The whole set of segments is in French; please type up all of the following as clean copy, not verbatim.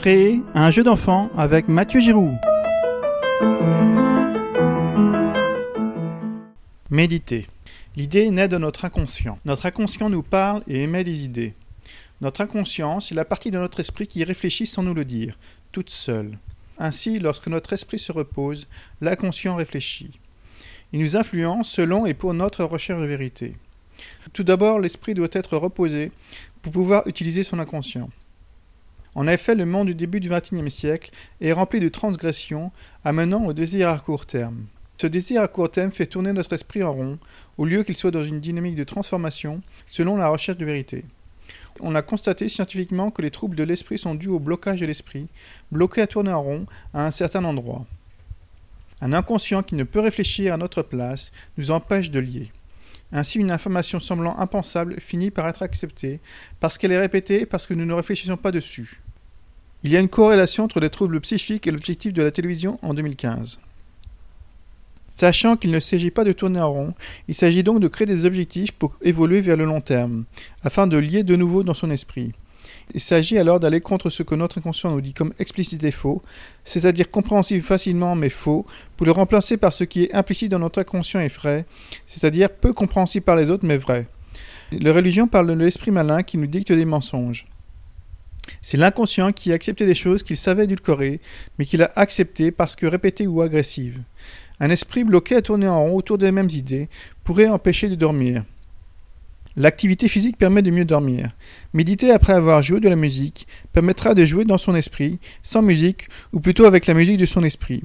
créer un jeu d'enfant avec Mathieu Giroux. Méditer. L'idée naît de notre inconscient. Notre inconscient nous parle et émet des idées. Notre inconscient, c'est la partie de notre esprit qui réfléchit sans nous le dire, toute seule. Ainsi, lorsque notre esprit se repose, l'inconscient réfléchit. Il nous influence selon et pour notre recherche de vérité. Tout d'abord, l'esprit doit être reposé pour pouvoir utiliser son inconscient. En effet, le monde du début du XXIe siècle est rempli de transgressions amenant au désir à court terme. Ce désir à court terme fait tourner notre esprit en rond, au lieu qu'il soit dans une dynamique de transformation selon la recherche de vérité. On a constaté scientifiquement que les troubles de l'esprit sont dus au blocage de l'esprit, bloqué à tourner en rond à un certain endroit. Un inconscient qui ne peut réfléchir à notre place nous empêche de lier. Ainsi, une information semblant impensable finit par être acceptée parce qu'elle est répétée et parce que nous ne réfléchissons pas dessus. Il y a une corrélation entre les troubles psychiques et l'objectif de la télévision en 2015. Sachant qu'il ne s'agit pas de tourner en rond, il s'agit donc de créer des objectifs pour évoluer vers le long terme, afin de lier de nouveau dans son esprit. Il s'agit alors d'aller contre ce que notre inconscient nous dit comme explicite et faux, c'est-à-dire compréhensible facilement mais faux, pour le remplacer par ce qui est implicite dans notre inconscient et vrai, c'est-à-dire peu compréhensible par les autres mais vrai. La religion parle de l'esprit malin qui nous dicte des mensonges. C'est l'inconscient qui a accepté des choses qu'il savait édulcorées, mais qu'il a acceptées parce que répétées ou agressives. Un esprit bloqué à tourner en rond autour des mêmes idées pourrait empêcher de dormir. L'activité physique permet de mieux dormir. Méditer après avoir joué de la musique permettra de jouer dans son esprit, sans musique, ou plutôt avec la musique de son esprit.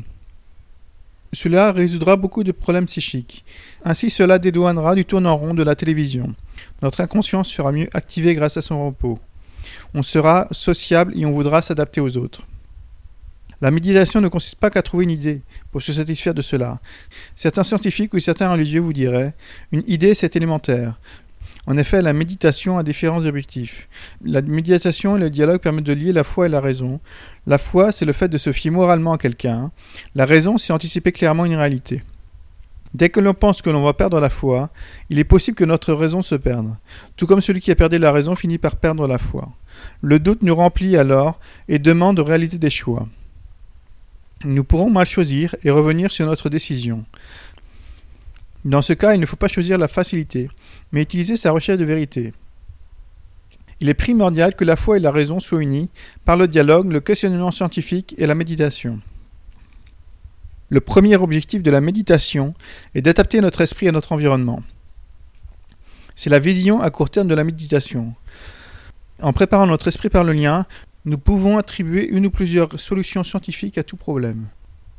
Cela résoudra beaucoup de problèmes psychiques. Ainsi, cela dédouanera du tourne en rond de la télévision. Notre inconscient sera mieux activé grâce à son repos. On sera sociable et on voudra s'adapter aux autres. La méditation ne consiste pas qu'à trouver une idée pour se satisfaire de cela. Certains scientifiques ou certains religieux vous diraient « une idée c'est élémentaire ». En effet, la méditation a différents objectifs. La méditation et le dialogue permettent de lier la foi et la raison. La foi, c'est le fait de se fier moralement à quelqu'un. La raison, c'est anticiper clairement une réalité. Dès que l'on pense que l'on va perdre la foi, il est possible que notre raison se perde. Tout comme celui qui a perdu la raison finit par perdre la foi. Le doute nous remplit alors et demande de réaliser des choix. Nous pourrons mal choisir et revenir sur notre décision. Dans ce cas, il ne faut pas choisir la facilité, mais utiliser sa recherche de vérité. Il est primordial que la foi et la raison soient unies par le dialogue, le questionnement scientifique et la méditation. Le premier objectif de la méditation est d'adapter notre esprit à notre environnement. C'est la vision à court terme de la méditation. En préparant notre esprit par le lien, nous pouvons attribuer une ou plusieurs solutions scientifiques à tout problème.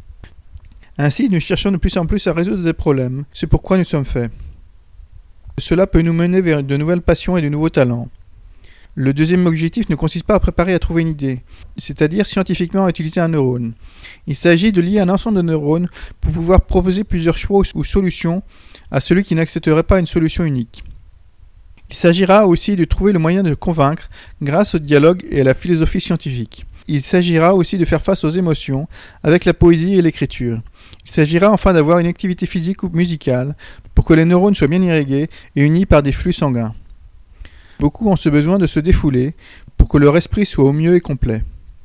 Ainsi, nous cherchons de plus en plus à résoudre des problèmes, c'est pourquoi nous sommes faits. Cela peut nous mener vers de nouvelles passions et de nouveaux talents. Le deuxième objectif ne consiste pas à préparer à trouver une idée, c'est-à-dire scientifiquement à utiliser un neurone. Il s'agit de lier un ensemble de neurones pour pouvoir proposer plusieurs choix ou solutions à celui qui n'accepterait pas une solution unique. Il s'agira aussi de trouver le moyen de convaincre grâce au dialogue et à la philosophie scientifique. Il s'agira aussi de faire face aux émotions avec la poésie et l'écriture. Il s'agira enfin d'avoir une activité physique ou musicale pour que les neurones soient bien irrigués et unis par des flux sanguins. Beaucoup ont ce besoin de se défouler pour que leur esprit soit au mieux et complet.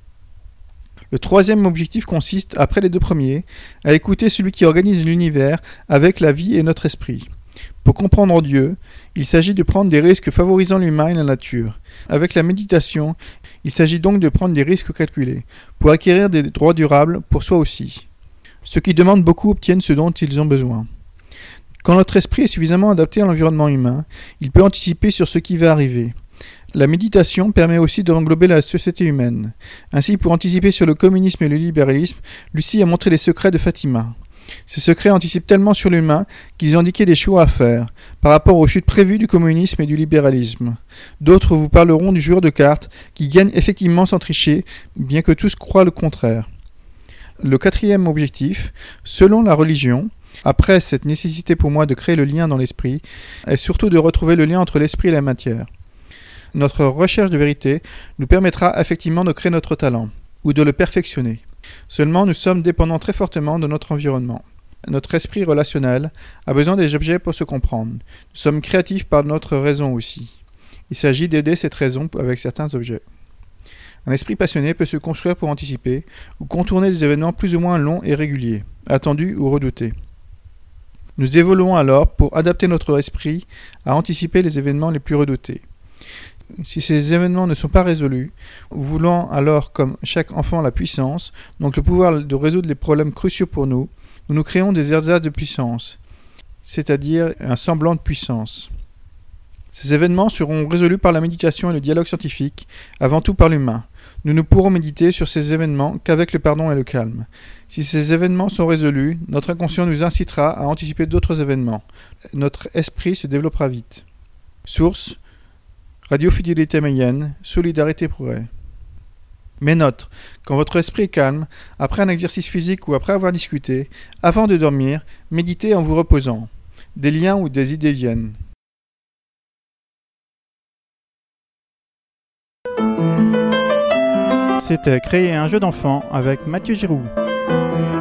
Le troisième objectif consiste, après les deux premiers, à écouter celui qui organise l'univers avec la vie et notre esprit. Pour comprendre Dieu, il s'agit de prendre des risques favorisant l'humain et la nature. Avec la méditation, il s'agit donc de prendre des risques calculés, pour acquérir des droits durables pour soi aussi. Ceux qui demandent beaucoup obtiennent ce dont ils ont besoin. Quand notre esprit est suffisamment adapté à l'environnement humain, il peut anticiper sur ce qui va arriver. La méditation permet aussi de englober la société humaine. Ainsi, pour anticiper sur le communisme et le libéralisme, Lucie a montré les secrets de Fatima. Ces secrets anticipent tellement sur l'humain qu'ils ont indiqué des choix à faire par rapport aux chutes prévues du communisme et du libéralisme. D'autres vous parleront du joueur de cartes qui gagne effectivement sans tricher, bien que tous croient le contraire. Le quatrième objectif, selon la religion, après cette nécessité pour moi de créer le lien dans l'esprit, est surtout de retrouver le lien entre l'esprit et la matière. Notre recherche de vérité nous permettra effectivement de créer notre talent, ou de le perfectionner. Seulement, nous sommes dépendants très fortement de notre environnement. Notre esprit relationnel a besoin des objets pour se comprendre. Nous sommes créatifs par notre raison aussi. Il s'agit d'aider cette raison avec certains objets. Un esprit passionné peut se construire pour anticiper ou contourner des événements plus ou moins longs et réguliers, attendus ou redoutés. Nous évoluons alors pour adapter notre esprit à anticiper les événements les plus redoutés. Si ces événements ne sont pas résolus, voulant alors comme chaque enfant la puissance, donc le pouvoir de résoudre les problèmes cruciaux pour nous, nous créons des ersatz de puissance, c'est-à-dire un semblant de puissance. Ces événements seront résolus par la méditation et le dialogue scientifique, avant tout par l'humain. Nous ne pourrons méditer sur ces événements qu'avec le pardon et le calme. Si ces événements sont résolus, notre inconscient nous incitera à anticiper d'autres événements. Notre esprit se développera vite. Source: Radio Fidélité Mayenne, Solidarité Progrès. Mais note, quand votre esprit est calme, après un exercice physique ou après avoir discuté, avant de dormir, méditez en vous reposant. Des liens ou des idées viennent. C'était Créer un jeu d'enfant avec Mathieu Giroux.